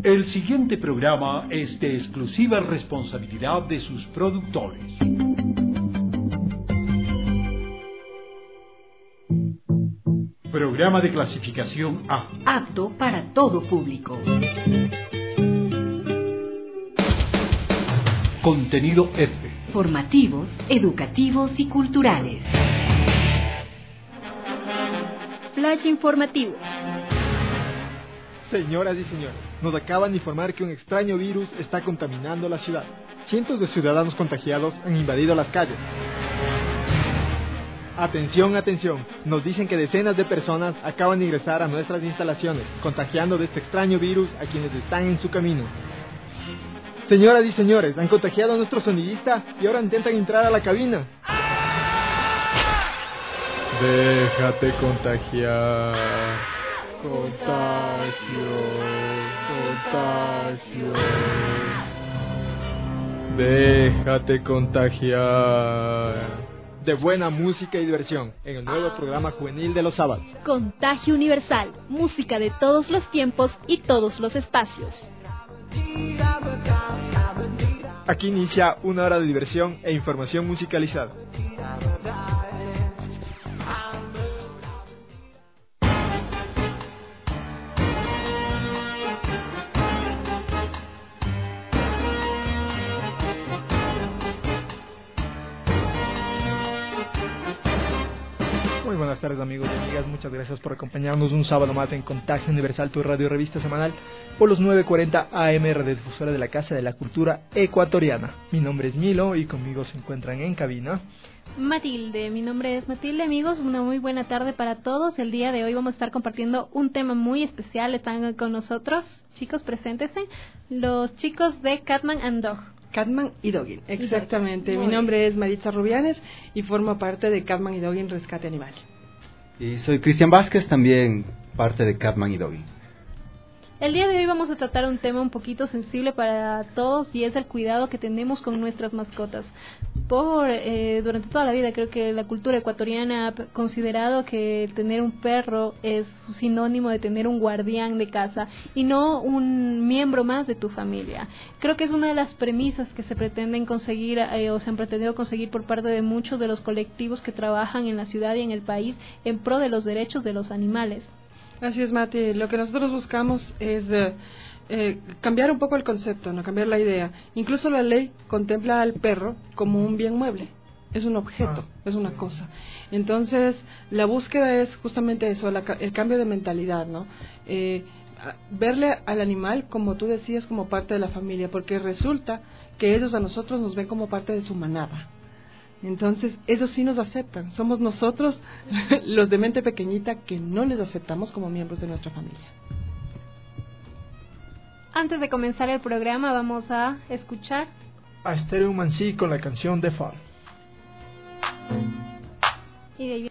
El siguiente programa es de exclusiva responsabilidad de sus productores. Programa de clasificación A. Apto para todo público. Contenido F. Formativos, educativos y culturales. Flash informativo. Señoras y señores, nos acaban de informar que un extraño virus está contaminando la ciudad. Cientos de ciudadanos contagiados han invadido las calles. Atención, atención, nos dicen que decenas de personas acaban de ingresar a nuestras instalaciones, contagiando de este extraño virus a quienes están en su camino. Señoras y señores, han contagiado a nuestro sonidista y ahora intentan entrar a la cabina. Déjate contagiar. Contagio. Déjate contagiar. De buena música y diversión en el nuevo programa juvenil de los sábados. Contagio Universal, música de todos los tiempos y todos los espacios. Aquí inicia una hora de diversión e información musicalizada. Muy buenas tardes, amigos y amigas, muchas gracias por acompañarnos un sábado más en Contagio Universal, tu radio revista semanal por los 940 AM, radiodifusora de la Casa de la Cultura Ecuatoriana. Mi nombre es Milo y conmigo se encuentran en cabina Matilde, mi nombre es Matilde, amigos, una muy buena tarde para todos. El día de hoy vamos a estar compartiendo un tema muy especial. Están con nosotros, chicos, preséntense, los chicos de Catman and Dog. Catman y Doggin, exactamente. Mi nombre es Maritza Rubianes y formo parte de Catman y Doggin Rescate Animal. Y soy Cristian Vázquez, también parte de Catman y Doggin. El día de hoy vamos a tratar un tema un poquito sensible para todos y es el cuidado que tenemos con nuestras mascotas. Durante toda la vida creo que la cultura ecuatoriana ha considerado que tener un perro es sinónimo de tener un guardián de casa y no un miembro más de tu familia. Creo que es una de las premisas que se pretenden conseguir o se han pretendido conseguir por parte de muchos de los colectivos que trabajan en la ciudad y en el país en pro de los derechos de los animales. Así es, Mati. Lo que nosotros buscamos es cambiar un poco el concepto, no cambiar la idea. Incluso la ley contempla al perro como un bien mueble. Es un objeto, es una cosa. Entonces, la búsqueda es justamente eso, el cambio de mentalidad, ¿no? Verle al animal, como tú decías, como parte de la familia, porque resulta que ellos a nosotros nos ven como parte de su manada. Entonces, ellos sí nos aceptan. Somos nosotros, los de mente pequeñita, que no les aceptamos como miembros de nuestra familia. Antes de comenzar el programa, vamos a escuchar a Stereo Mansi con la canción The Fall. Y de ahí...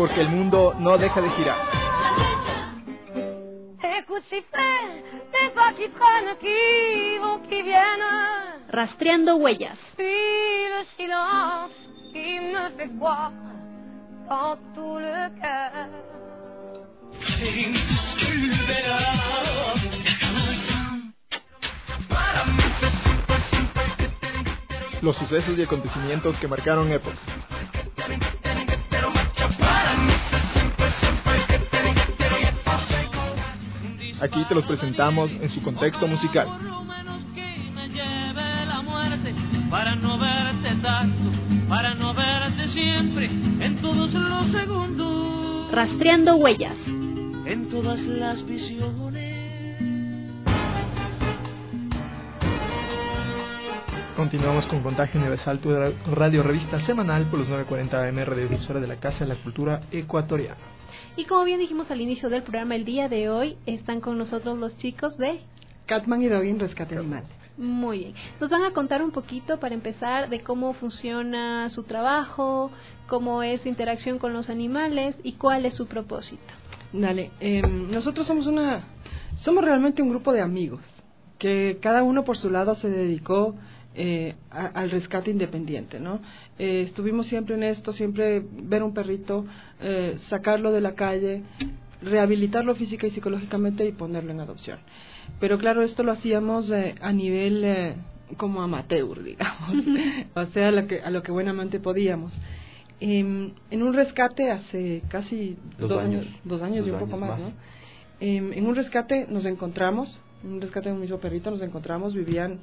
porque el mundo no deja de girar. Rastreando huellas. Los sucesos y acontecimientos que marcaron épocas. Aquí te los presentamos en su contexto musical. Para no verte tanto, para no verte siempre, en todos los segundos. Rastreando huellas. En todas las visiones. Continuamos con Contagio Universal, tu radio revista semanal por los 940 AM, radiodifusora de la Casa de la Cultura Ecuatoriana. Y como bien dijimos al inicio del programa, el día de hoy están con nosotros los chicos de Catman y Doggy, Rescate Animal. Muy bien. Nos van a contar un poquito, para empezar, de cómo funciona su trabajo, cómo es su interacción con los animales y cuál es su propósito. Dale, nosotros somos realmente un grupo de amigos que cada uno por su lado se dedicó al rescate independiente, ¿no? Estuvimos siempre en esto, siempre ver un perrito, sacarlo de la calle, rehabilitarlo física y psicológicamente y ponerlo en adopción. Pero claro, esto lo hacíamos a nivel como amateur, digamos, o sea, a lo que buenamente podíamos. En un rescate hace casi dos años y un poco más, ¿no? En un rescate nos encontramos, un rescate de un mismo perrito, nos encontramos, vivían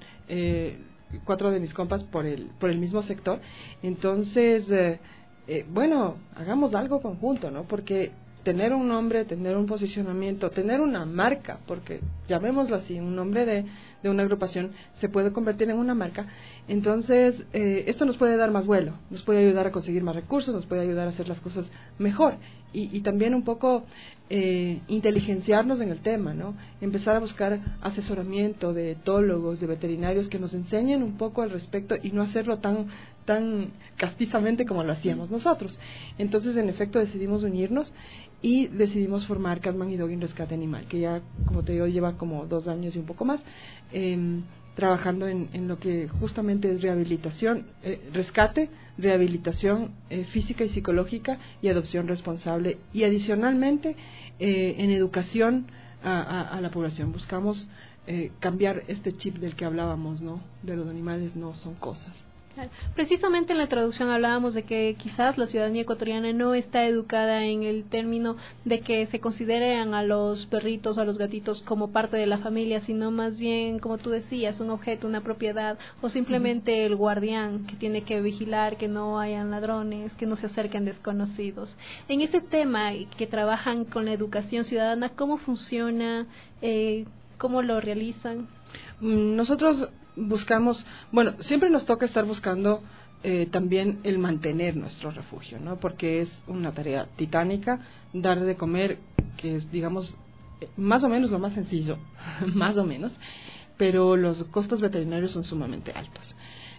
4 de mis compas por el mismo sector. Entonces, bueno, hagamos algo conjunto, ¿no? Porque tener un nombre, tener un posicionamiento, tener una marca, porque llamémoslo así, un nombre de una agrupación se puede convertir en una marca. Entonces, esto nos puede dar más vuelo, nos puede ayudar a conseguir más recursos, nos puede ayudar a hacer las cosas mejor y también un poco inteligenciarnos en el tema, ¿no? Empezar a buscar asesoramiento de etólogos, de veterinarios que nos enseñen un poco al respecto y no hacerlo tan castizamente como lo hacíamos nosotros. Entonces, en efecto, decidimos unirnos y decidimos formar Catman y Doggy Rescate Animal, que ya, como te digo, lleva como 2 años y un poco más, trabajando en lo que justamente es rehabilitación, rescate, rehabilitación física y psicológica y adopción responsable. Y adicionalmente, en educación a la población. Buscamos cambiar este chip del que hablábamos, ¿no? De los animales no son cosas. Precisamente en la introducción hablábamos de que quizás la ciudadanía ecuatoriana no está educada en el término de que se consideren a los perritos o a los gatitos como parte de la familia, sino más bien, como tú decías, un objeto, una propiedad, o simplemente el guardián que tiene que vigilar que no hayan ladrones, que no se acerquen desconocidos. En este tema que trabajan con la educación ciudadana, ¿cómo funciona? ¿Cómo lo realizan? Nosotros buscamos, bueno, siempre nos toca estar buscando también el mantener nuestro refugio, ¿no? Porque es una tarea titánica, dar de comer, que es, digamos, más o menos lo más sencillo, más o menos, pero los costos veterinarios son sumamente altos.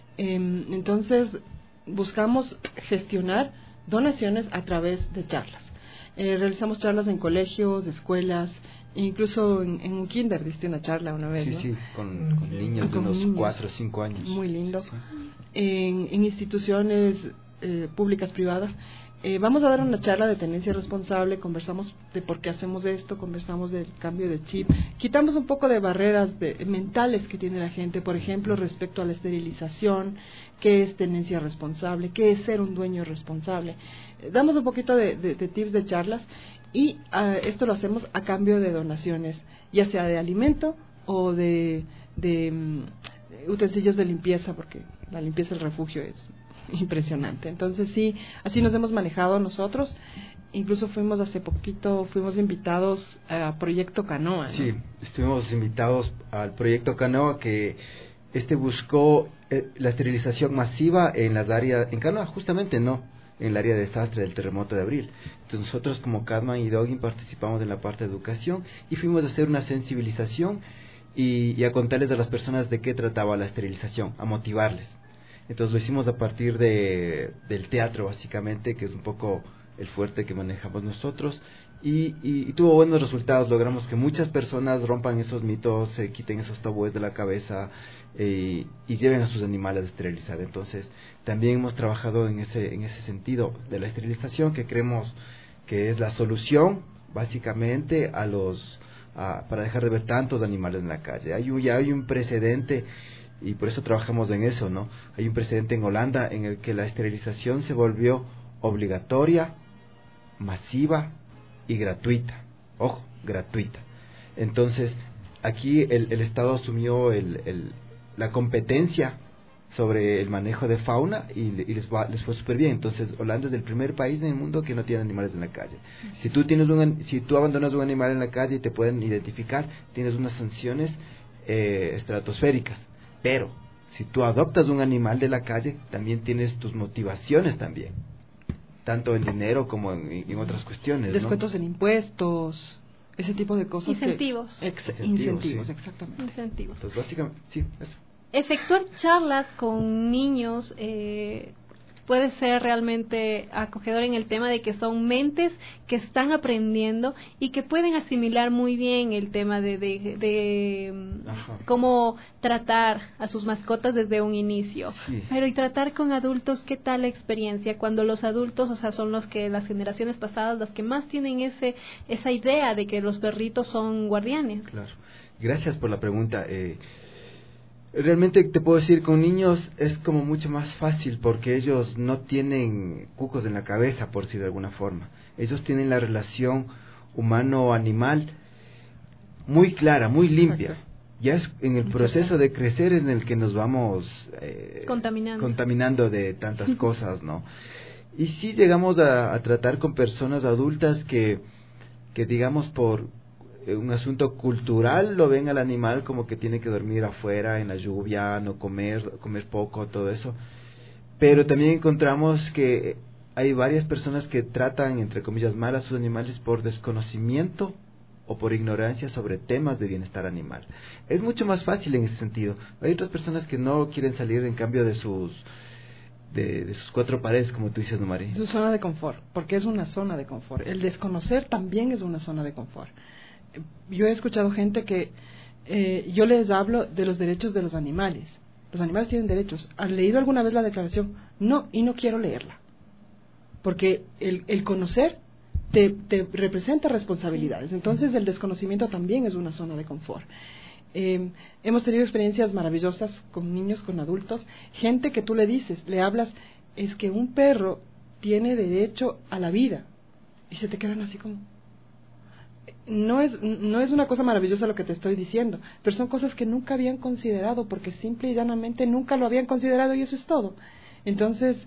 Entonces, buscamos gestionar donaciones a través de charlas. Realizamos charlas en colegios, escuelas, incluso en un kinder diste una charla una vez, sí, ¿no? Sí, con niños de unos 4 o 5 años. Muy lindo. Sí. En instituciones públicas, privadas. Vamos a dar una charla de tenencia responsable, conversamos de por qué hacemos esto, conversamos del cambio de chip, quitamos un poco de barreras mentales que tiene la gente, por ejemplo, respecto a la esterilización, qué es tenencia responsable, qué es ser un dueño responsable. Damos un poquito de tips de charlas y esto lo hacemos a cambio de donaciones, ya sea de alimento o de utensilios de limpieza, porque la limpieza del refugio es impresionante. Entonces sí, así nos hemos manejado nosotros. Incluso hace poquito fuimos invitados a Proyecto Canoa, ¿no? Sí, estuvimos invitados al Proyecto Canoa, que buscó la esterilización masiva en las áreas, en Canoa justamente, no, en el área de desastre del terremoto de abril. Entonces nosotros como Catman y Doggy participamos en la parte de educación y fuimos a hacer una sensibilización y a contarles a las personas de qué trataba la esterilización, a motivarles. Entonces lo hicimos a partir del teatro, básicamente, que es un poco el fuerte que manejamos nosotros, y tuvo buenos resultados. Logramos que muchas personas rompan esos mitos, se quiten esos tabúes de la cabeza y lleven a sus animales a esterilizar. Entonces también hemos trabajado en ese sentido de la esterilización, que creemos que es la solución básicamente para dejar de ver tantos animales en la calle. Ya hay un precedente, y por eso trabajamos en eso, ¿no? Hay un precedente en Holanda en el que la esterilización se volvió obligatoria, masiva y gratuita. Ojo, gratuita. Entonces, aquí el Estado asumió la competencia sobre el manejo de fauna y les fue súper bien. Entonces, Holanda es el primer país en el mundo que no tiene animales en la calle. Si tú abandonas un animal en la calle y te pueden identificar, tienes unas sanciones estratosféricas. Pero si tú adoptas un animal de la calle, también tienes tus motivaciones también, tanto en dinero como en otras cuestiones, descuentos, ¿no? En impuestos, ese tipo de cosas. Incentivos. Incentivos, sí. Exactamente. Incentivos. Entonces, básicamente, sí, eso. Efectuar charlas con niños puede ser realmente acogedor en el tema de que son mentes que están aprendiendo y que pueden asimilar muy bien el tema de cómo tratar a sus mascotas desde un inicio. Sí. Pero y tratar con adultos, ¿qué tal la experiencia? Cuando los adultos, o sea, son las generaciones pasadas las que más tienen esa idea de que los perritos son guardianes. Claro. Gracias por la pregunta. Realmente te puedo decir, con niños es como mucho más fácil porque ellos no tienen cucos en la cabeza, por decir de alguna forma. Ellos tienen la relación humano-animal muy clara, muy limpia. Exacto. Ya es en el proceso de crecer en el que nos vamos contaminando de tantas cosas, ¿no? Y sí llegamos a tratar con personas adultas que digamos por un asunto cultural lo ven al animal como que tiene que dormir afuera en la lluvia, no comer poco, todo eso. Pero también encontramos que hay varias personas que tratan, entre comillas, mal a sus animales por desconocimiento o por ignorancia sobre temas de bienestar animal. Es mucho más fácil en ese sentido. Hay otras personas que no quieren salir en cambio de sus cuatro paredes, como tú dices, ¿no, Mari? Su zona de confort, porque es una zona de confort. El desconocer también es una zona de confort. Yo he escuchado gente que yo les hablo de los derechos de los animales. Los animales tienen derechos. ¿Has leído alguna vez la declaración? No, y no quiero leerla. Porque el conocer te representa responsabilidades. Entonces el desconocimiento también es una zona de confort. Hemos tenido experiencias maravillosas con niños, con adultos, gente que tú le hablas, es que un perro tiene derecho a la vida, y se te quedan así como, no es una cosa maravillosa lo que te estoy diciendo, pero son cosas que nunca habían considerado, porque simple y llanamente nunca lo habían considerado, y eso es todo. Entonces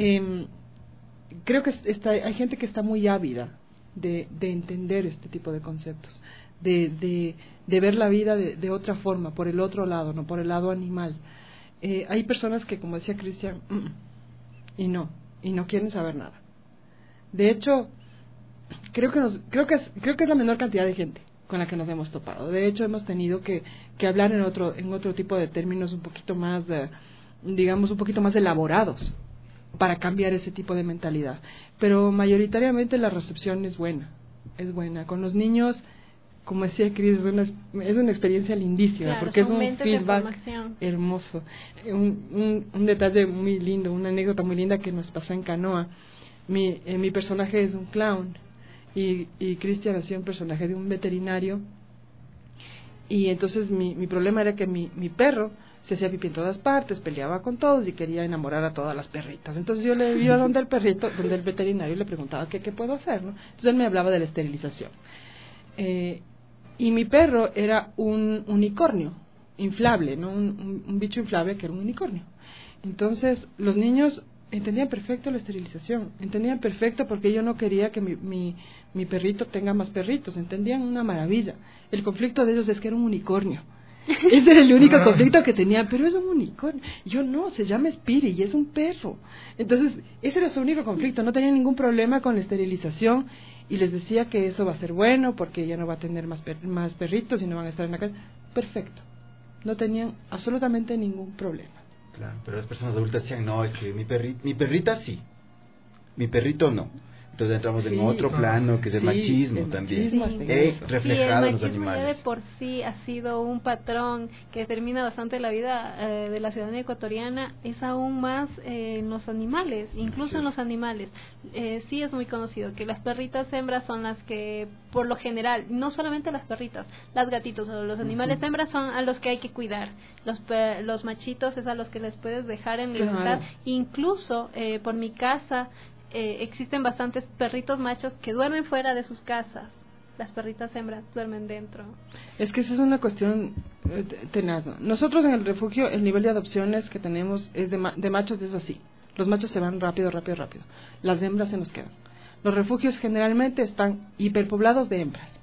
creo que hay gente que está muy ávida de entender este tipo de conceptos, de ver la vida de otra forma, por el otro lado, no por el lado animal. Hay personas que, como decía Cristian, y no quieren saber nada. De hecho, creo que es la menor cantidad de gente con la que nos hemos topado. De hecho, hemos tenido que hablar en otro tipo de términos un poquito más, digamos, un poquito más elaborados para cambiar ese tipo de mentalidad. Pero mayoritariamente la recepción es buena. Con los niños, como decía Cris, es una experiencia lindísima, claro, porque es un feedback hermoso. Un detalle muy lindo, una anécdota muy linda que nos pasó en Canoa. Mi personaje es un clown y Cristian hacía un personaje de un veterinario, y entonces mi problema era que mi perro se hacía pipí en todas partes, peleaba con todos y quería enamorar a todas las perritas. Entonces yo le iba donde el veterinario, y le preguntaba qué puedo hacer, ¿no? Entonces él me hablaba de la esterilización. Y mi perro era un unicornio inflable, ¿no? Un bicho inflable que era un unicornio. Entonces los niños entendían perfecto la esterilización, entendían perfecto porque yo no quería que mi perrito tenga más perritos, entendían una maravilla. El conflicto de ellos es que era un unicornio. Ese era el único conflicto que tenía, pero es un unicornio. Yo no, se llama Spiri y es un perro. Entonces, ese era su único conflicto, no tenía ningún problema con la esterilización, y les decía que eso va a ser bueno porque ya no va a tener más perritos y no van a estar en la calle. Perfecto. No tenían absolutamente ningún problema. Claro, pero las personas adultas decían, no, es que mi perrita sí, mi perrito no. Entonces entramos en otro plano que es el machismo también, reflejado en los el machismo animales. ya de por sí ha sido un patrón que determina bastante la vida de la ciudadanía ecuatoriana, es aún más en los animales, incluso en los animales. Sí es muy conocido que las perritas hembras son las que, por lo general, no solamente las perritas, las gatitos o los animales hembras son a los que hay que cuidar. Los machitos es a los que les puedes dejar en libertad. Incluso por mi casa existen bastantes perritos machos que duermen fuera de sus casas. Las perritas hembras duermen dentro. Es que esa es una cuestión tenaz, ¿no? Nosotros en el refugio, el nivel de adopciones que tenemos es de machos es así. Los machos se van rápido. Las hembras se nos quedan. Los refugios generalmente están hiperpoblados de hembras.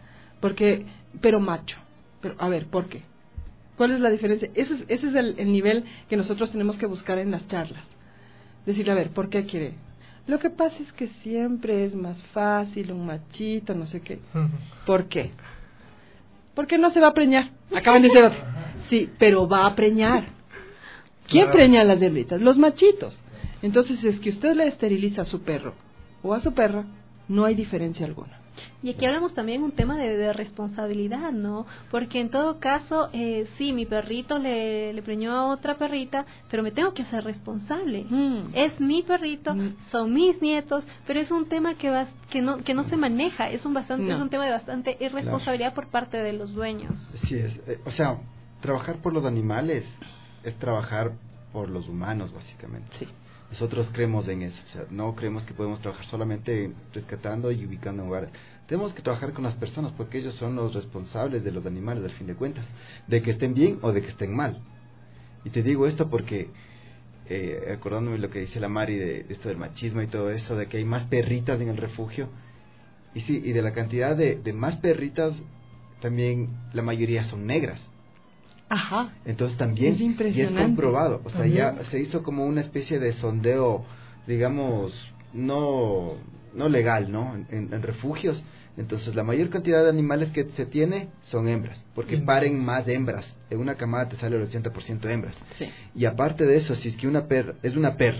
Pero macho. Pero, a ver, ¿por qué? ¿Cuál es la diferencia? Ese es el nivel que nosotros tenemos que buscar en las charlas. Decirle, a ver, ¿por qué quiere? Lo que pasa es que siempre es más fácil un machito, no sé qué. ¿Por qué? Porque no se va a preñar. Acaban de decir otro. Sí, pero va a preñar. ¿Quién preña a las hembritas? Los machitos. Entonces, es que usted le esteriliza a su perro o a su perra, no hay diferencia alguna. Y aquí hablamos también un tema de responsabilidad, ¿no? Porque en todo caso, sí, mi perrito le preñó a otra perrita, pero me tengo que hacer responsable. Es mi perrito, son mis nietos, pero es un tema que no se maneja, es un tema de bastante irresponsabilidad por parte de los dueños. Sí, o sea, trabajar por los animales es trabajar por los humanos, básicamente. Sí. Nosotros creemos en eso, o sea, no creemos que podemos trabajar solamente rescatando y ubicando en lugares. Tenemos que trabajar con las personas porque ellos son los responsables de los animales, al fin de cuentas, de que estén bien o de que estén mal. Y te digo esto porque, acordándome lo que dice la Mari de esto del machismo y todo eso, de que hay más perritas en el refugio, y sí, y de la cantidad de más perritas, también la mayoría son negras. Ajá. Entonces también, y es comprobado, o sea, ya se hizo como una especie de sondeo, digamos, no legal, ¿no? En refugios. Entonces la mayor cantidad de animales que se tiene son hembras, porque paren más hembras. En una camada te sale el 80% hembras. Sí. Y aparte de eso, si es que una perra es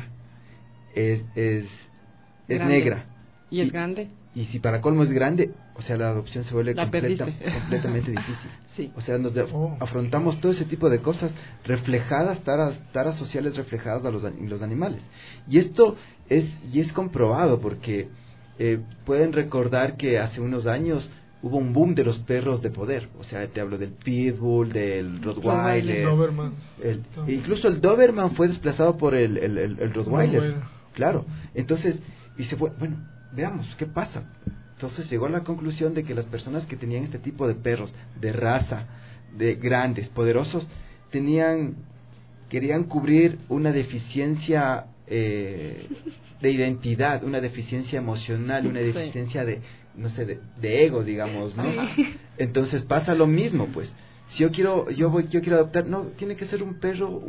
negra. ¿Y es grande? Y si para colmo es grande, o sea, la adopción se vuelve completamente difícil. Sí. O sea, afrontamos todo ese tipo de cosas reflejadas, taras sociales reflejadas a los animales. Y esto es comprobado porque pueden recordar que hace unos años hubo un boom de los perros de poder. O sea, te hablo del Pitbull, del Rottweiler. Doberman. Incluso el Doberman fue desplazado por el Rottweiler. Claro. Entonces, y se fue, bueno, veamos, ¿qué pasa? Entonces llegó a la conclusión de que las personas que tenían este tipo de perros, de raza, de grandes, poderosos, querían cubrir una deficiencia de identidad, una deficiencia emocional, una deficiencia de ego, digamos, ¿no? Entonces pasa lo mismo, pues. Si yo quiero adoptar, no, tiene que ser un perro,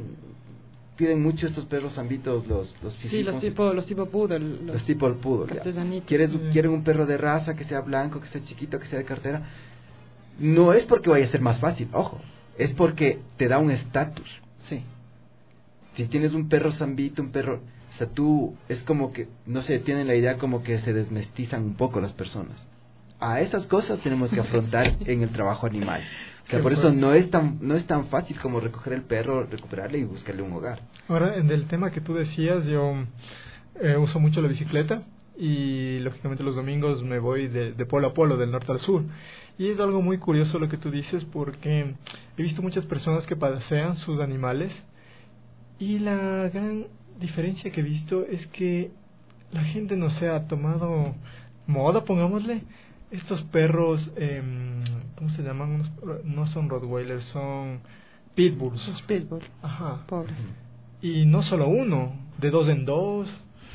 piden mucho estos perros zambitos, los sí, los tipo poodle. Los tipo poodle. Quieren un perro de raza, que sea blanco, que sea chiquito, que sea de cartera. No es porque vaya a ser más fácil, ojo. Es porque te da un estatus. Sí. Si tienes un perro zambito, o sea, es como que, no sé, tienen la idea como que se desmestizan un poco las personas. A esas cosas tenemos que afrontar en el trabajo animal. O sea, por eso no es tan fácil como recoger el perro, recuperarle y buscarle un hogar. Ahora, en el tema que tú decías, yo uso mucho la bicicleta y lógicamente los domingos me voy de polo a polo, del norte al sur. Y es algo muy curioso lo que tú dices porque he visto muchas personas que pasean sus animales y la gran diferencia que he visto es que la gente no se ha tomado moda, pongámosle, estos perros, ¿cómo se llaman? No son Rottweilers, son Pitbulls. Los Pitbull. Ajá. Pobres. Y no solo uno, de 2 en 2.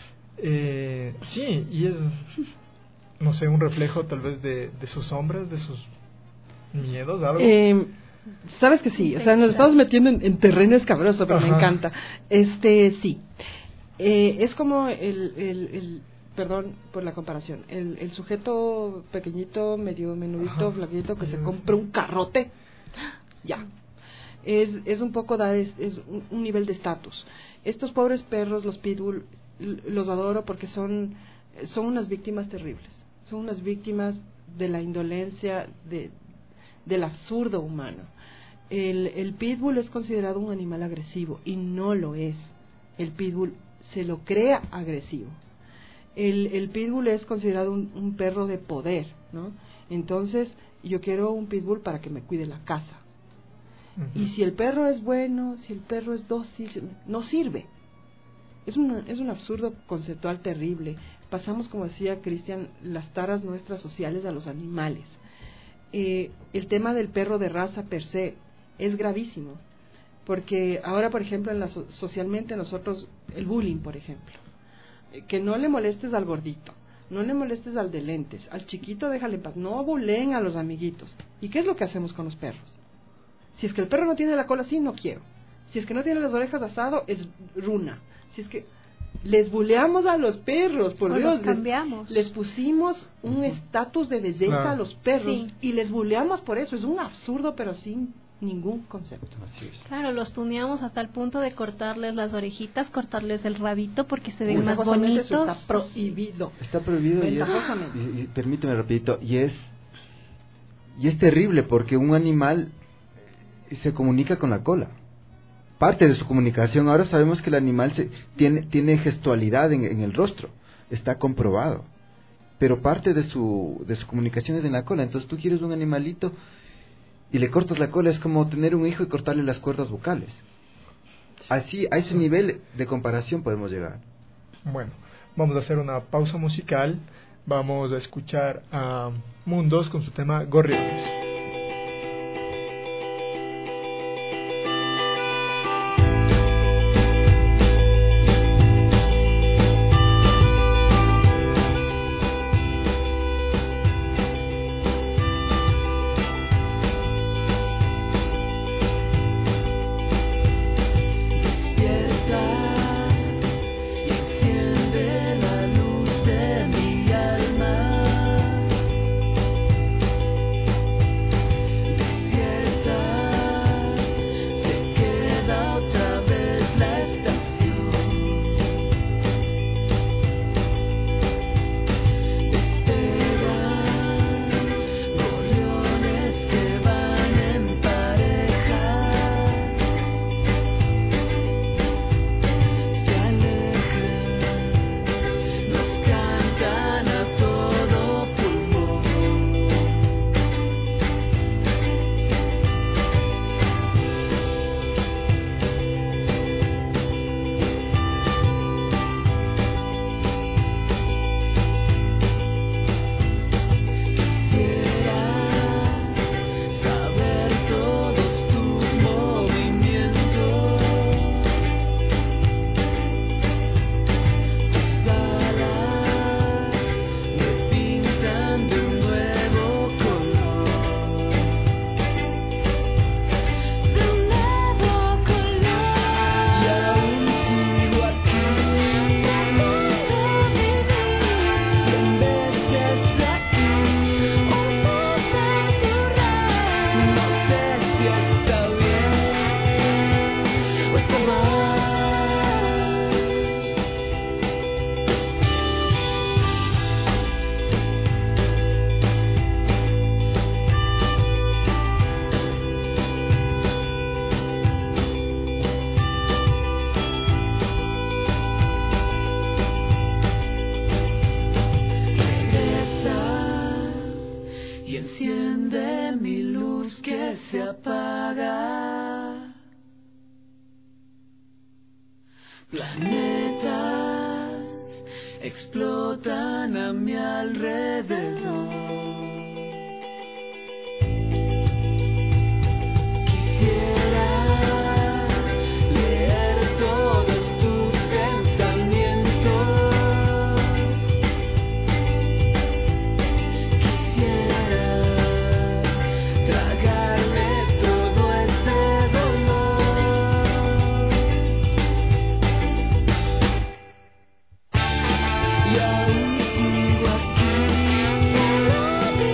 Sí, y es, no sé, un reflejo tal vez de sus sombras, de sus miedos, algo. Sabes que sí, o sea, nos estamos metiendo en terreno escabroso, pero me encanta. Sí. Es como perdón por la comparación, el sujeto pequeñito, medio menudito, flaquito, que se compra un carrote, ya. Es un poco es un nivel de estatus. Estos pobres perros, los pitbull, los adoro porque son son unas víctimas terribles, son unas víctimas de la indolencia, del absurdo humano. El pitbull es considerado un animal agresivo y no lo es. El pitbull se lo crea agresivo. El pitbull es considerado un perro de poder, ¿no? Entonces, yo quiero un pitbull para que me cuide la casa. Y si el perro es bueno, si el perro es dócil, no sirve. Es un absurdo conceptual terrible. Pasamos, como decía Cristian, las taras nuestras sociales a los animales. El tema del perro de raza per se es gravísimo, porque ahora, por ejemplo, socialmente nosotros, el bullying, por ejemplo, que no le molestes al gordito, no le molestes al de lentes, al chiquito déjale en paz, no buleen a los amiguitos. ¿Y qué es lo que hacemos con los perros? Si es que el perro no tiene la cola así, no quiero. Si es que no tiene las orejas asado, es runa. Si es que les buleamos a los perros, por Dios, los cambiamos. Les pusimos un estatus de belleza a los perros, sí, y les buleamos por eso. Es un absurdo, pero sin ningún concepto. Así es. Claro, los tuneamos hasta el punto de cortarles las orejitas, cortarles el rabito porque se ven más bonitos. Eso está prohibido. Está prohibido Ventajosamente. y permíteme rapidito, y es terrible porque un animal se comunica con la cola. Parte de su comunicación, ahora sabemos que el animal tiene gestualidad en el rostro, está comprobado, pero parte de su comunicación es en la cola. Entonces tú quieres un animalito y le cortas la cola, es como tener un hijo y cortarle las cuerdas vocales. Así, a ese nivel de comparación podemos llegar. Bueno, vamos a hacer una pausa musical. Vamos a escuchar a Mundos con su tema Gorriones. Planetas explotan a mi alrededor. Quisiera leer todos tus pensamientos. Quisiera tragarme todo este dolor. Y aún sigo aquí, solo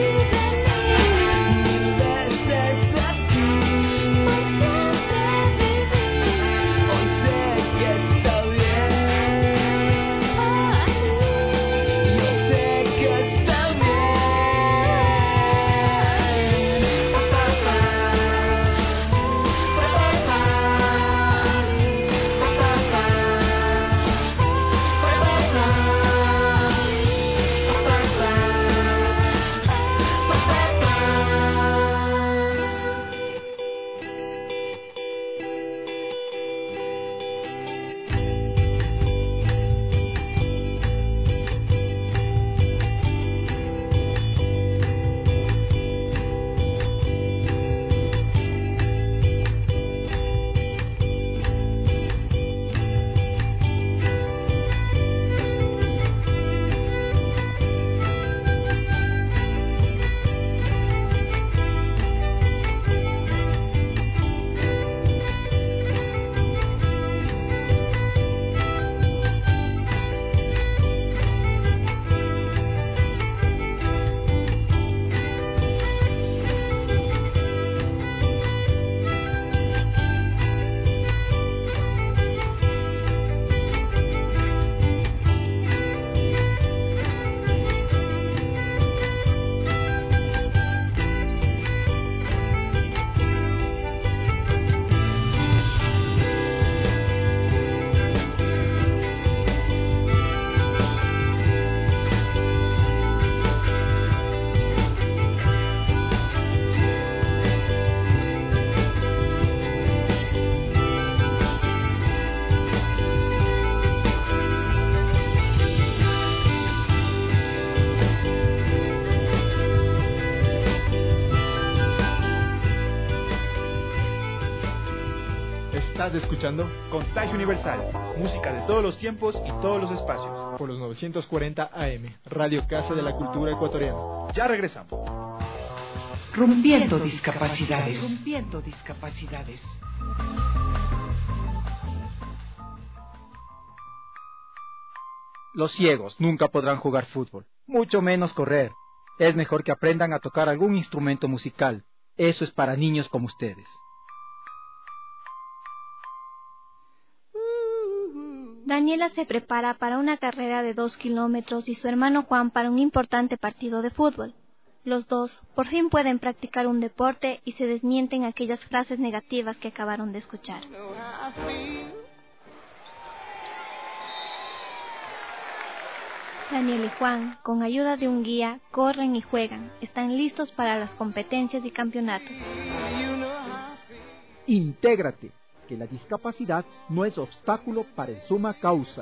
Estás escuchando Contagio Universal, música de todos los tiempos y todos los espacios. por los 940 AM, Radio Casa de la Cultura Ecuatoriana. Ya regresamos. Rompiendo discapacidades. Rompiendo discapacidades. Los ciegos nunca podrán jugar fútbol, mucho menos correr. Es mejor que aprendan a tocar algún instrumento musical. Eso es para niños como ustedes. Daniela se prepara para una carrera de 2 kilómetros y su hermano Juan para un importante partido de fútbol. Los dos por fin pueden practicar un deporte y se desmienten aquellas frases negativas que acabaron de escuchar. Daniel y Juan, con ayuda de un guía, corren y juegan. Están listos para las competencias y campeonatos. Intégrate, que la discapacidad no es obstáculo para el summa causa.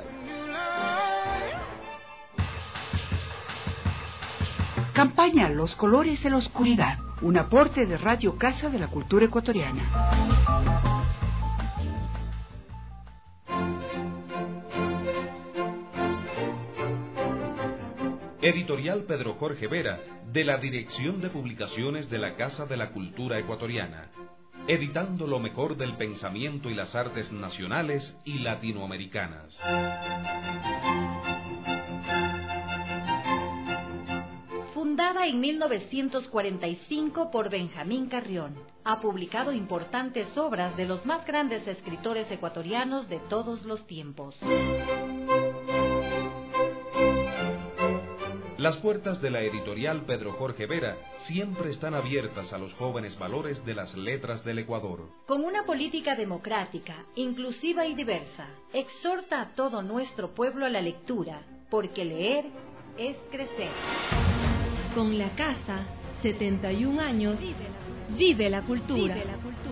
Campaña Los Colores de la Oscuridad, un aporte de Radio Casa de la Cultura Ecuatoriana. Editorial Pedro Jorge Vera, de la Dirección de Publicaciones de la Casa de la Cultura Ecuatoriana, editando lo mejor del pensamiento y las artes nacionales y latinoamericanas. Fundada en 1945 por Benjamín Carrión, ha publicado importantes obras de los más grandes escritores ecuatorianos de todos los tiempos. Las puertas de la editorial Pedro Jorge Vera siempre están abiertas a los jóvenes valores de las letras del Ecuador. Con una política democrática, inclusiva y diversa, exhorta a todo nuestro pueblo a la lectura, porque leer es crecer. Con la casa, 71 años, vive la cultura. Vive la cultura.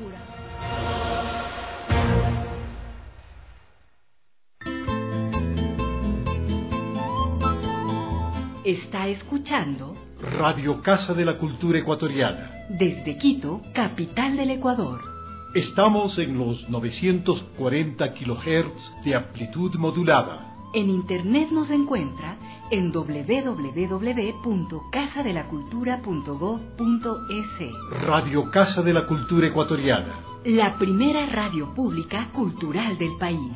Está escuchando Radio Casa de la Cultura Ecuatoriana. Desde Quito, capital del Ecuador. Estamos en los 940 kHz de amplitud modulada. En internet nos encuentra en www.casadelacultura.go.es. Radio Casa de la Cultura Ecuatoriana. La primera radio pública cultural del país.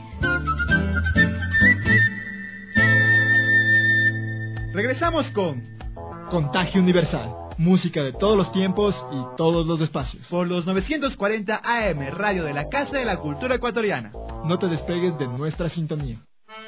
Regresamos con Contagio Universal, música de todos los tiempos y todos los espacios. por los 940 AM, Radio de la Casa de la Cultura Ecuatoriana. No te despegues de nuestra sintonía.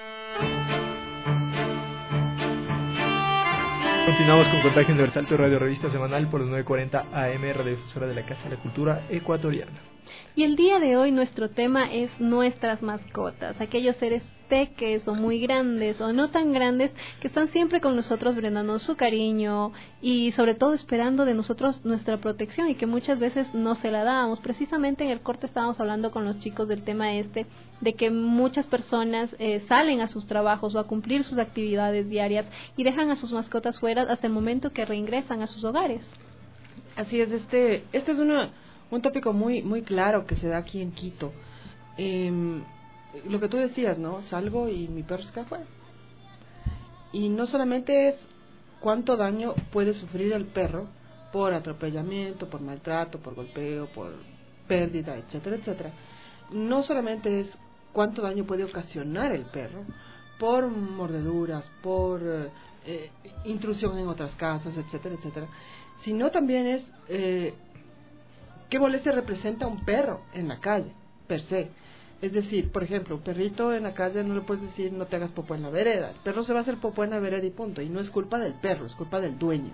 Continuamos con Contagio Universal, tu radio revista semanal por los 940 AM, radiodifusora de la Casa de la Cultura Ecuatoriana. Y el día de hoy nuestro tema es nuestras mascotas, aquellos seres peques o muy grandes o no tan grandes que están siempre con nosotros brindándonos su cariño y sobre todo esperando de nosotros nuestra protección y que muchas veces no se la damos. Precisamente en el corte estábamos hablando con los chicos del tema de que muchas personas salen a sus trabajos o a cumplir sus actividades diarias y dejan a sus mascotas fuera hasta el momento que reingresan a sus hogares. Así es, este es un tópico muy muy claro que se da aquí en Quito. Lo que tú decías, ¿no? Salgo y mi perro se queda afuera. Y no solamente es cuánto daño puede sufrir el perro por atropellamiento, por maltrato, por golpeo, por pérdida, etcétera, etcétera. No solamente es cuánto daño puede ocasionar el perro por mordeduras, por intrusión en otras casas, etcétera, etcétera, sino también es qué molestia representa un perro en la calle, per se. Es decir, por ejemplo, un perrito en la calle no le puedes decir no te hagas popó en la vereda. El perro se va a hacer popó en la vereda y punto. Y no es culpa del perro, es culpa del dueño.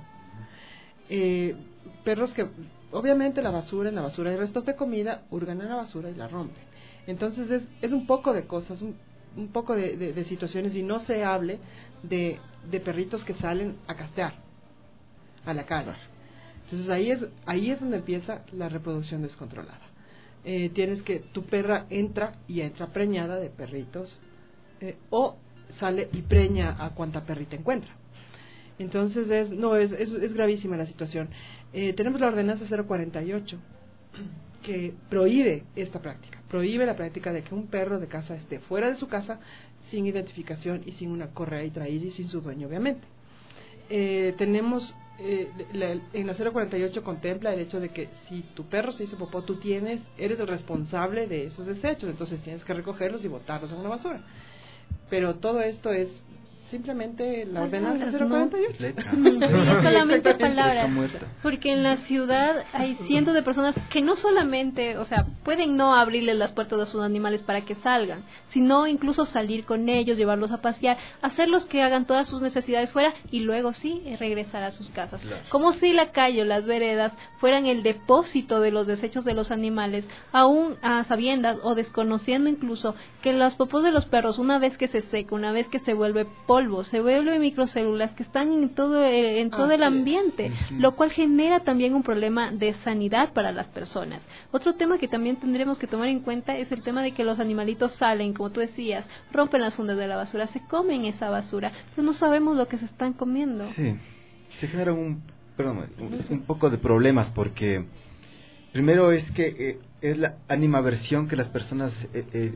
Perros que, obviamente, en la basura hay restos de comida, hurgan en la basura y la rompen. Entonces es un poco de cosas, un poco de situaciones, y no se hable de perritos que salen a castear a la calle. Entonces ahí es donde empieza la reproducción descontrolada. Tienes que tu perra entra preñada de perritos o sale y preña a cuanta perrita encuentra. Entonces es gravísima la situación. Tenemos la ordenanza 048 que prohíbe esta práctica. prohíbe la práctica de que un perro de casa esté fuera de su casa sin identificación y sin una correa y traída y sin su dueño, obviamente. Tenemos en la 048 contempla el hecho de que si tu perro se hizo popó, eres el responsable de esos desechos, entonces tienes que recogerlos y botarlos en una basura. Pero todo esto es simplemente la ordenanza 048. No solamente palabras, porque en la ciudad hay cientos de personas que no solamente, o sea, pueden no abrirles las puertas a sus animales para que salgan, sino incluso salir con ellos, llevarlos a pasear, hacerlos que hagan todas sus necesidades fuera y luego sí regresar a sus casas. Claro. Como si la calle o las veredas fueran el depósito de los desechos de los animales, aún a sabiendas o desconociendo incluso que los popós de los perros, una vez que se seca, una vez que se vuelve polvo, se vuelve microcélulas que están en todo el ambiente, lo cual genera también un problema de sanidad para las personas. Otro tema que también tendremos que tomar en cuenta es el tema de que los animalitos salen, como tú decías, rompen las fundas de la basura, se comen esa basura, pero no sabemos lo que se están comiendo. Sí, se genera un poco de problemas porque primero es que es la animaversión que las personas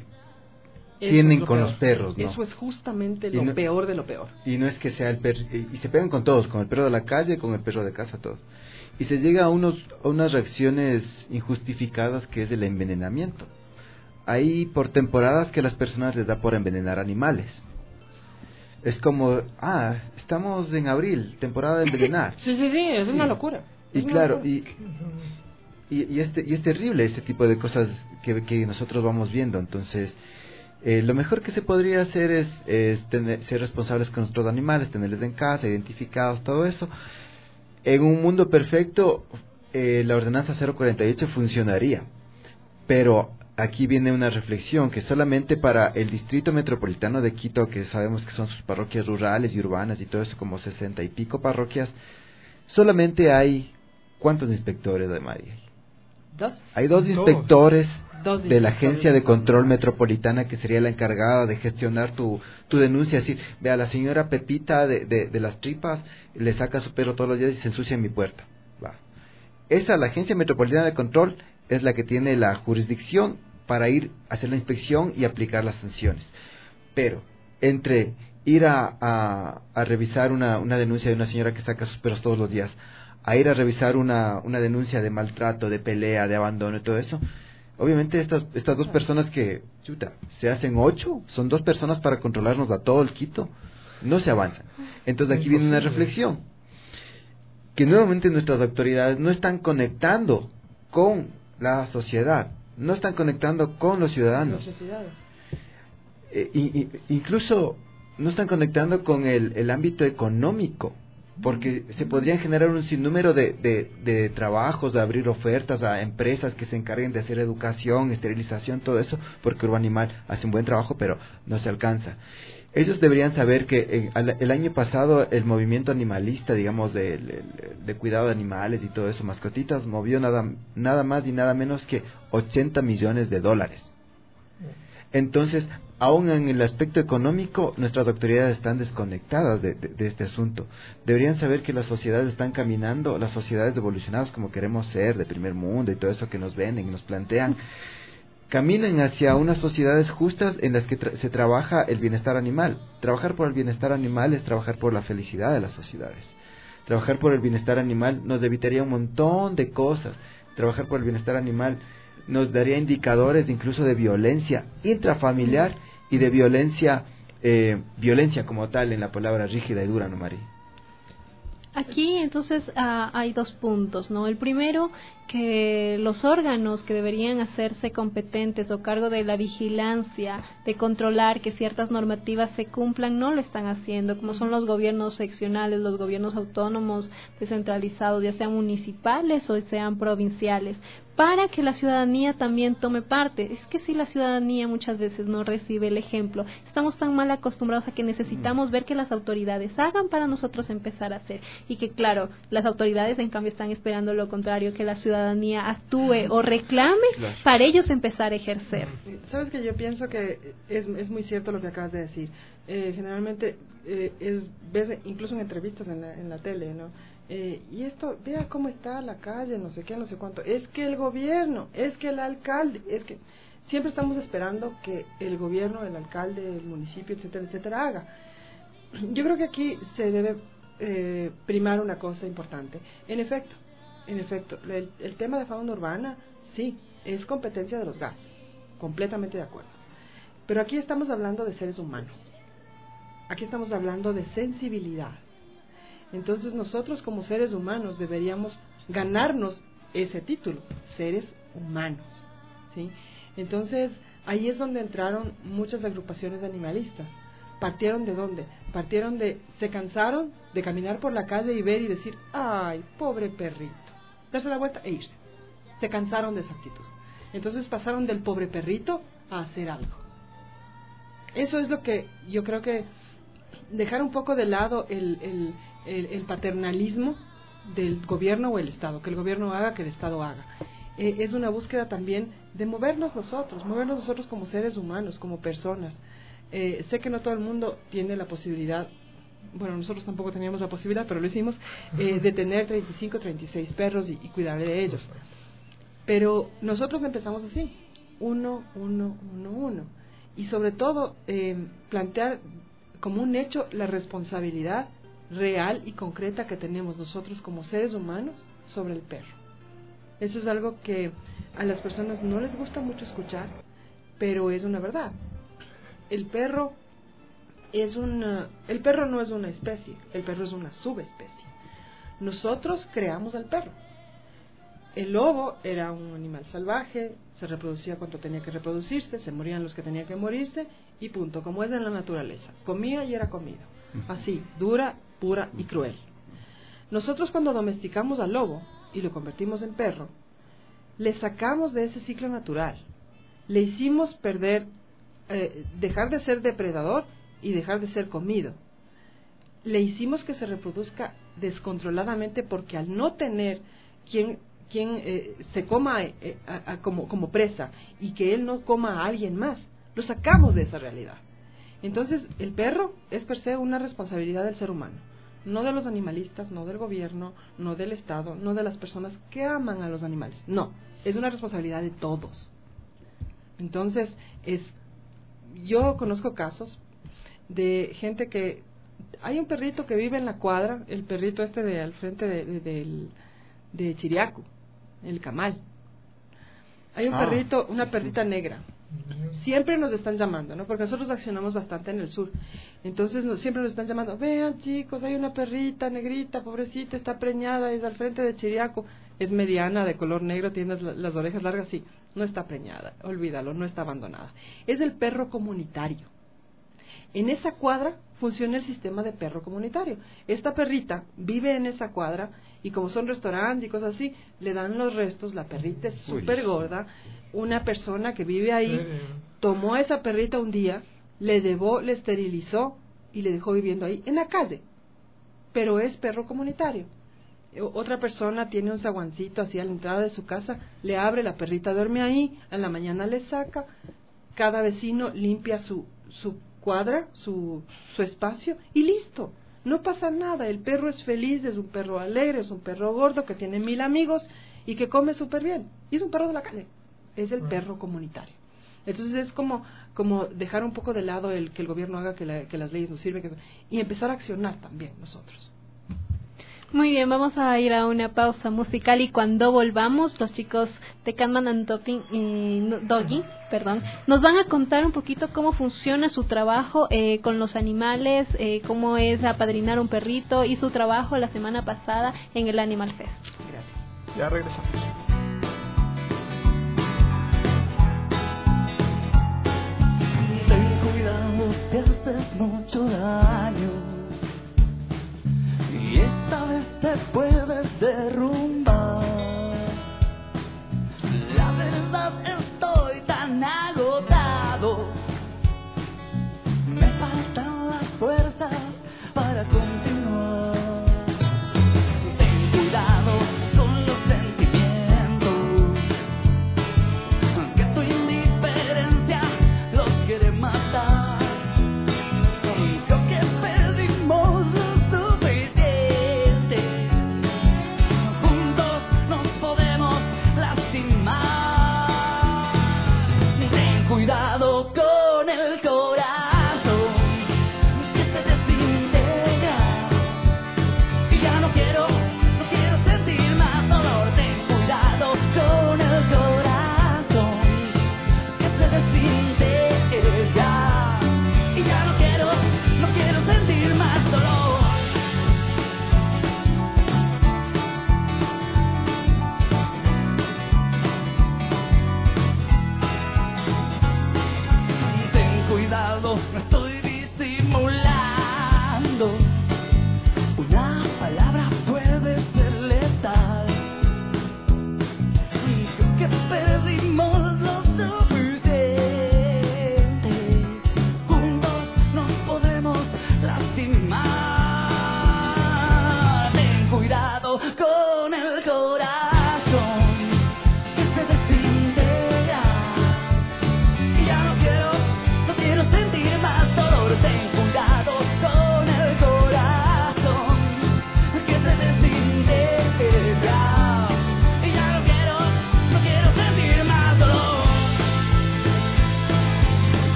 tienen con los perros, ¿no? Eso es justamente lo peor de lo peor. Y no es que sea el perro, y se pegan con todos, con el perro de la calle, con el perro de casa, todos. Y se llega a unas reacciones injustificadas que es el envenenamiento. Hay por temporadas que a las personas les da por envenenar animales. Es como, estamos en abril, temporada de envenenar. Sí, es una locura. Y claro, y es terrible este tipo de cosas que nosotros vamos viendo, entonces... lo mejor que se podría hacer es ser responsables con nuestros animales, tenerles en casa, identificados, todo eso. En un mundo perfecto, la ordenanza 048 funcionaría, pero aquí viene una reflexión que solamente para el distrito metropolitano de Quito, que sabemos que son sus parroquias rurales y urbanas y todo eso, como 60 y pico parroquias, solamente hay, ¿cuántos inspectores de María? Hay dos inspectores de la Agencia de Control Metropolitana, que sería la encargada de gestionar tu denuncia, decir, vea, la señora Pepita de las tripas le saca su perro todos los días y se ensucia en mi puerta. Va. La Agencia Metropolitana de Control es la que tiene la jurisdicción para ir a hacer la inspección y aplicar las sanciones. Pero entre ir a revisar una denuncia de una señora que saca sus perros todos los días, a ir a revisar una denuncia de maltrato, de pelea, de abandono y todo eso, obviamente estas dos personas que, se hacen 8, son 2 personas para controlarnos a todo el Quito, no se avanzan. Entonces aquí viene una reflexión, que nuevamente nuestras autoridades no están conectando con la sociedad, no están conectando con los ciudadanos, incluso no están conectando con el ámbito económico, porque se podrían generar un sinnúmero de trabajos, de abrir ofertas a empresas que se encarguen de hacer educación, esterilización, todo eso, porque Urbanimal hace un buen trabajo, pero no se alcanza. Ellos deberían saber que el año pasado el movimiento animalista, digamos, de cuidado de animales y todo eso, mascotitas, movió nada más y nada menos que $80 millones. Entonces, aún en el aspecto económico, nuestras autoridades están desconectadas de este asunto. Deberían saber que las sociedades están caminando, las sociedades evolucionadas como queremos ser, de primer mundo y todo eso que nos venden y nos plantean, caminan hacia unas sociedades justas en las que se trabaja el bienestar animal. Trabajar por el bienestar animal es trabajar por la felicidad de las sociedades. Trabajar por el bienestar animal nos evitaría un montón de cosas. Trabajar por el bienestar animal nos daría indicadores incluso de violencia intrafamiliar y de violencia como tal, en la palabra rígida y dura, ¿no, Mari? Aquí entonces hay 2 puntos, ¿no? El primero, que los órganos que deberían hacerse competentes o cargo de la vigilancia, de controlar que ciertas normativas se cumplan, no lo están haciendo, como son los gobiernos seccionales, los gobiernos autónomos descentralizados, ya sean municipales o sean provinciales, para que la ciudadanía también tome parte. Es que si la ciudadanía muchas veces no recibe el ejemplo, estamos tan mal acostumbrados a que necesitamos ver que las autoridades hagan para nosotros empezar a hacer, y que claro, las autoridades en cambio están esperando lo contrario, que la ciudadanía actúe o reclame para ellos empezar a ejercer. Sabes que yo pienso que es muy cierto lo que acabas de decir. Generalmente ves incluso en entrevistas en la tele, ¿no? Y esto, vea cómo está la calle, no sé qué, no sé cuánto. Es que el gobierno, es que el alcalde, es que siempre estamos esperando que el gobierno, el alcalde, el municipio, etcétera, etcétera, haga. Yo creo que aquí se debe primar una cosa importante. En efecto, el tema de fauna urbana, sí, es competencia de los GATS, completamente de acuerdo. Pero aquí estamos hablando de seres humanos. Aquí estamos hablando de sensibilidad. Entonces nosotros como seres humanos deberíamos ganarnos ese título, seres humanos, ¿sí? Entonces ahí es donde entraron muchas agrupaciones animalistas. ¿Partieron de dónde? Partieron de, se cansaron de caminar por la calle y ver y decir, ay, pobre perrito, darse la vuelta e irse. Se cansaron de esa actitud. Entonces pasaron del pobre perrito a hacer algo. Eso es lo que yo creo que dejar un poco de lado el paternalismo del gobierno o el Estado, que el gobierno haga, que el Estado haga. Es una búsqueda también de movernos nosotros como seres humanos, como personas. Sé que no todo el mundo tiene la posibilidad, bueno, nosotros tampoco teníamos la posibilidad, pero lo hicimos, de tener 35, 36 perros y cuidar de ellos. Pero nosotros empezamos así, uno. Y sobre todo, plantear como un hecho la responsabilidad real y concreta que tenemos nosotros como seres humanos sobre el perro. Eso es algo que a las personas no les gusta mucho escuchar, pero es una verdad. El perro no es una especie, el perro es una subespecie. Nosotros creamos al perro. El lobo era un animal salvaje, se reproducía cuanto tenía que reproducirse, se morían los que tenían que morirse y punto, como es en la naturaleza. Comía y era comido. Así, dura, pura y cruel. Nosotros cuando domesticamos al lobo y lo convertimos en perro, le sacamos de ese ciclo natural. Le hicimos perder, dejar de ser depredador y dejar de ser comido. Le hicimos que se reproduzca descontroladamente porque al no tener quien se coma como presa y que él no coma a alguien más, lo sacamos de esa realidad. Entonces el perro es per se una responsabilidad del ser humano, no de los animalistas, no del gobierno, no del Estado, no de las personas que aman a los animales, no, es una responsabilidad de todos. Entonces yo conozco casos de gente que hay un perrito que vive en la cuadra, el perrito de al frente de Chiriaco, el Camal. Hay un perrito, una perrita negra. Siempre nos están llamando, ¿no? Porque nosotros accionamos bastante en el sur. Entonces siempre nos están llamando, vean chicos, hay una perrita negrita, pobrecita, está preñada, es al frente de Chiriaco, es mediana, de color negro, tiene las orejas largas, sí, no está preñada, olvídalo, no está abandonada. Es el perro comunitario. En esa cuadra funciona el sistema de perro comunitario. Esta perrita vive en esa cuadra y como son restaurantes y cosas así, le dan los restos, la perrita es súper gorda. Una persona que vive ahí tomó a esa perrita un día, le llevó, le esterilizó y le dejó viviendo ahí en la calle. Pero es perro comunitario. Otra persona tiene un zaguancito así a la entrada de su casa, le abre, la perrita duerme ahí, a la mañana le saca, cada vecino limpia su cuadra, su espacio y listo, no pasa nada, el perro es feliz, es un perro alegre, es un perro gordo que tiene 1000 amigos y que come súper bien, y es un perro de la calle, es el perro comunitario. Entonces es como dejar un poco de lado el que el gobierno haga, que las leyes nos sirven, y empezar a accionar también nosotros. Muy bien, vamos a ir a una pausa musical y cuando volvamos, los chicos de Catman and Doggy, nos van a contar un poquito cómo funciona su trabajo con los animales, cómo es apadrinar un perrito y su trabajo la semana pasada en el Animal Fest. Gracias. Ya regresamos. Ten cuidado, te haces mucho daño. Y esta vez te puedes derrumbar. La verdad estoy tan agotado. Me faltan las fuerzas para continuar. Ten cuidado con los sentimientos, que tu indiferencia los quiere matar. Creo que perdí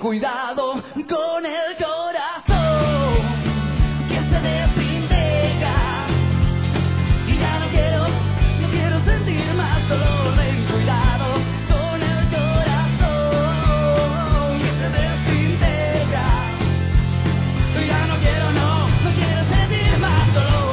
cuidado con el corazón que se desintegra. Y ya no quiero sentir más dolor. Ten cuidado con el corazón que se desintegra. Y ya no quiero sentir más dolor.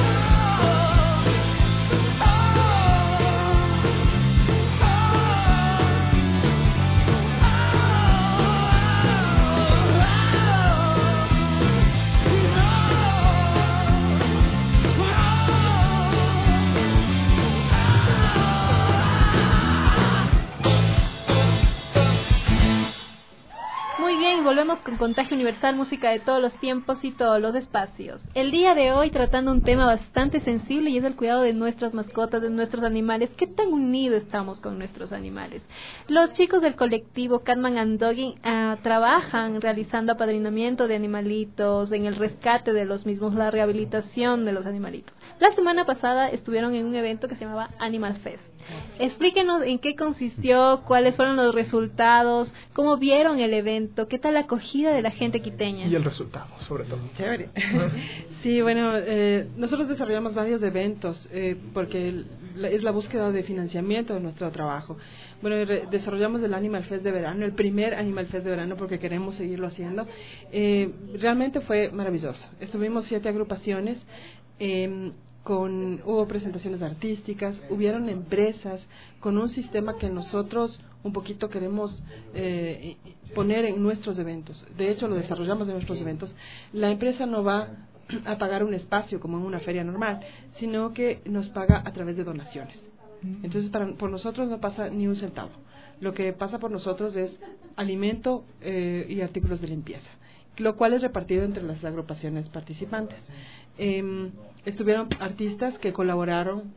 Muy bien, volvemos con Contagio Universal, música de todos los tiempos y todos los espacios. El día de hoy tratando un tema bastante sensible y es el cuidado de nuestras mascotas, de nuestros animales. ¿Qué tan unidos estamos con nuestros animales? Los chicos del colectivo Catman and Doggy trabajan realizando apadrinamiento de animalitos, en el rescate de los mismos, la rehabilitación de los animalitos. La semana pasada estuvieron en un evento que se llamaba Animal Fest. Explíquenos en qué consistió, cuáles fueron los resultados, cómo vieron el evento, qué tal la acogida de la gente quiteña. Y el resultado, sobre todo. Chévere. Sí, bueno, nosotros desarrollamos varios eventos porque es la búsqueda de financiamiento de nuestro trabajo. Bueno, desarrollamos el Animal Fest de verano, el primer Animal Fest de verano, porque queremos seguirlo haciendo. Realmente fue maravilloso. Estuvimos 7 agrupaciones. Hubo presentaciones artísticas, hubieron empresas con un sistema que nosotros un poquito queremos poner en nuestros eventos. De hecho, lo desarrollamos en nuestros eventos. La empresa no va a pagar un espacio como en una feria normal, sino que nos paga a través de donaciones. Entonces, por nosotros no pasa ni un centavo. Lo que pasa por nosotros es alimento y artículos de limpieza, lo cual es repartido entre las agrupaciones participantes. Estuvieron artistas que colaboraron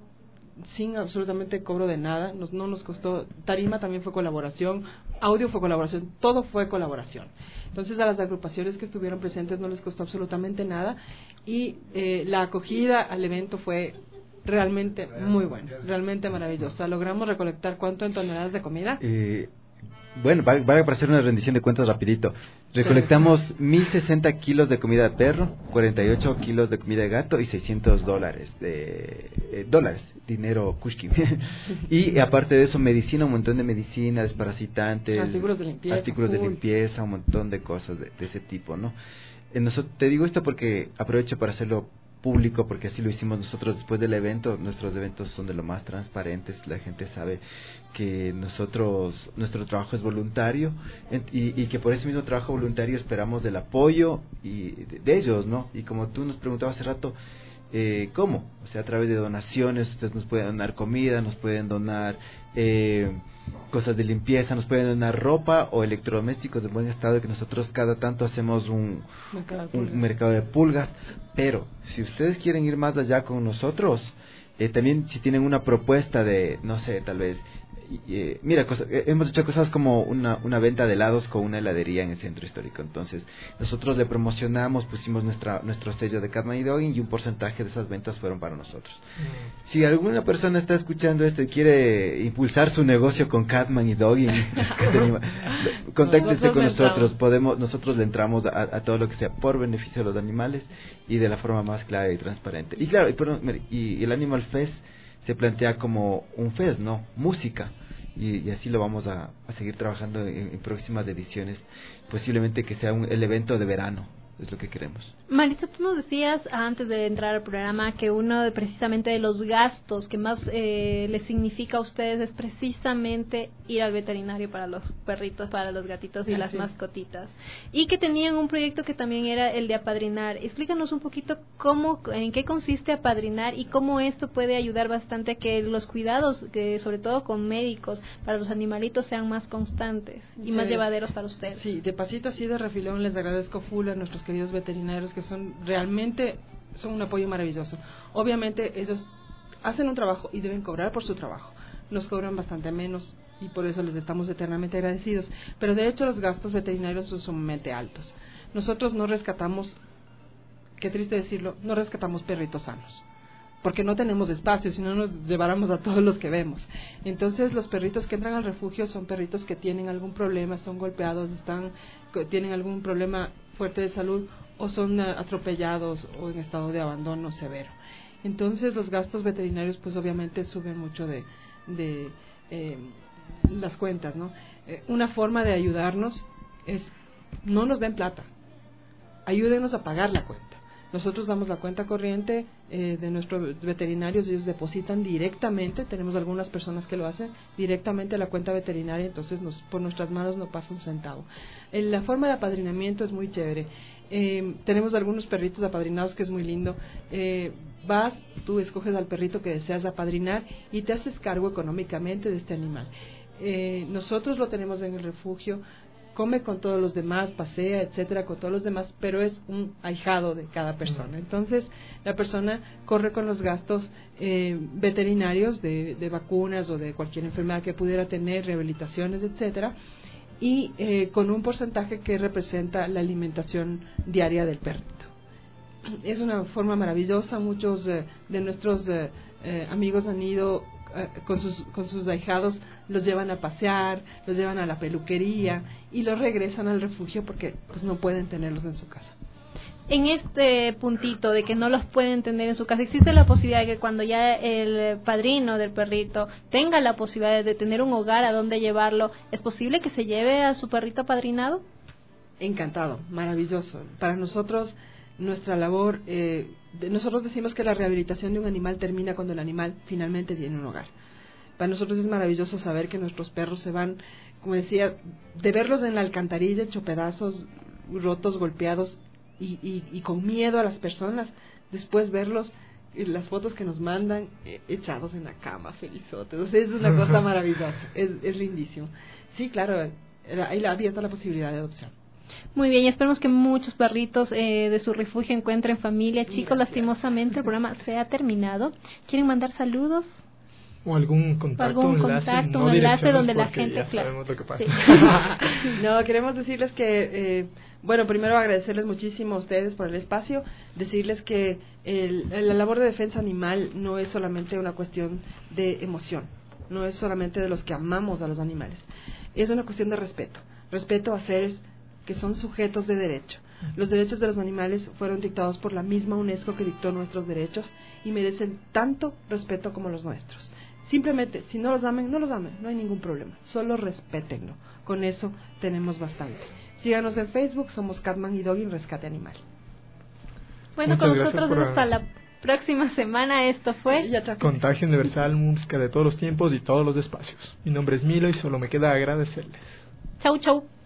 sin absolutamente cobro de nada, no nos costó. Tarima también fue colaboración, audio fue colaboración, todo fue colaboración. Entonces a las agrupaciones que estuvieron presentes no les costó absolutamente nada y la acogida al evento fue realmente muy buena, realmente maravillosa. Logramos recolectar ¿cuánto en toneladas de comida? Bueno, vale para hacer una rendición de cuentas rapidito. Recolectamos 1.060 kilos de comida de perro, 48 kilos de comida de gato y $600 de dinero kushki. Y aparte de eso, medicina, un montón de medicina, desparasitantes, artículos de limpieza, un montón de cosas de ese tipo, ¿no? Te digo esto porque aprovecho para hacerlo público, porque así lo hicimos nosotros después del evento. Nuestros eventos son de lo más transparentes, la gente sabe que nuestro trabajo es voluntario y que por ese mismo trabajo voluntario esperamos del apoyo y de ellos, ¿no? Y como tú nos preguntabas hace rato, ¿cómo? O sea, a través de donaciones. Ustedes nos pueden donar comida, nos pueden donar cosas de limpieza, nos pueden donar ropa o electrodomésticos de buen estado, que nosotros cada tanto hacemos un mercado de pulgas. Pero si ustedes quieren ir más allá con nosotros, también si tienen una propuesta de, no sé, tal vez mira, hemos hecho cosas como una venta de helados con una heladería en el centro histórico. Entonces nosotros le promocionamos, pusimos nuestro sello de Catman y Doggy y un porcentaje de esas ventas fueron para nosotros. Si alguna persona está escuchando esto y quiere impulsar su negocio con Catman y Doggy, contáctense con nosotros. Nosotros le entramos a todo lo que sea por beneficio de los animales y de la forma más clara y transparente. Y claro, y el Animal Fest se plantea como un fest, ¿no? Música. Y así lo vamos a seguir trabajando en próximas ediciones. Posiblemente que sea el evento de verano. Es lo que queremos. Marita, tú nos decías antes de entrar al programa que uno precisamente de los gastos que más les significa a ustedes es precisamente ir al veterinario para los perritos, para los gatitos y las mascotitas. Y que tenían un proyecto que también era el de apadrinar. Explícanos un poquito en qué consiste apadrinar y cómo esto puede ayudar bastante a que los cuidados, que sobre todo con médicos, para los animalitos sean más constantes y más llevaderos para ustedes. Sí, de pasito así de refilón les agradezco full a nuestros queridos veterinarios que son un apoyo maravilloso. Obviamente ellos hacen un trabajo y deben cobrar por su trabajo. Nos cobran bastante menos y por eso les estamos eternamente agradecidos. Pero de hecho los gastos veterinarios son sumamente altos. Nosotros no rescatamos, qué triste decirlo, no rescatamos perritos sanos. porque no tenemos espacio, si no nos lleváramos a todos los que vemos. Entonces los perritos que entran al refugio son perritos que tienen algún problema, son golpeados, tienen algún problema fuerte de salud o son atropellados o en estado de abandono severo. Entonces los gastos veterinarios pues obviamente suben mucho de las cuentas, ¿no? Una forma de ayudarnos es no nos den plata, ayúdenos a pagar la cuenta. Nosotros damos la cuenta corriente de nuestros veterinarios, ellos depositan directamente, tenemos algunas personas que lo hacen directamente a la cuenta veterinaria, entonces por nuestras manos no pasa un centavo. La forma de apadrinamiento es muy chévere. Tenemos algunos perritos apadrinados que es muy lindo. Vas, tú escoges al perrito que deseas apadrinar y te haces cargo económicamente de este animal. Nosotros lo tenemos en el refugio, come con todos los demás, pasea, etcétera, con todos los demás, pero es un ahijado de cada persona. Entonces, la persona corre con los gastos veterinarios de vacunas o de cualquier enfermedad que pudiera tener, rehabilitaciones, etcétera, y con un porcentaje que representa la alimentación diaria del perrito. Es una forma maravillosa. Muchos de nuestros amigos han ido con sus ahijados, los llevan a pasear, los llevan a la peluquería y los regresan al refugio porque pues no pueden tenerlos en su casa. En este puntito de que no los pueden tener en su casa, ¿existe la posibilidad de que cuando ya el padrino del perrito tenga la posibilidad de tener un hogar a donde llevarlo, es posible que se lleve a su perrito apadrinado? Encantado, maravilloso. Para nosotros, nuestra labor, nosotros decimos que la rehabilitación de un animal termina cuando el animal finalmente tiene un hogar. Para nosotros es maravilloso saber que nuestros perros se van, como decía, de verlos en la alcantarilla, hecho pedazos, rotos, golpeados y con miedo a las personas, después verlos, las fotos que nos mandan, echados en la cama, felizotes. O sea, es una cosa maravillosa, es lindísimo. Sí, claro, ahí abierta la posibilidad de adopción. Muy bien, y esperemos que muchos perritos de su refugio encuentren familia. Chicos, lastimosamente el programa se ha terminado. ¿Quieren mandar saludos? O algún contacto, un enlace donde la gente, ya sabemos lo que pasa. Sí. No, queremos decirles que, bueno, primero agradecerles muchísimo a ustedes por el espacio, decirles que la labor de defensa animal no es solamente una cuestión de emoción, no es solamente de los que amamos a los animales, es una cuestión de respeto a seres que son sujetos de derecho. Los derechos de los animales fueron dictados por la misma UNESCO que dictó nuestros derechos y merecen tanto respeto como los nuestros. Simplemente, si no los amen, no hay ningún problema, solo respétenlo. Con eso tenemos bastante. Síganos en Facebook, somos Catman y Doggy Rescate Animal. Bueno, muchas con nosotros hasta la próxima semana. Esto fue Contagio Universal, música de todos los tiempos y todos los espacios. Mi nombre es Milo y solo me queda agradecerles. Chau, chau.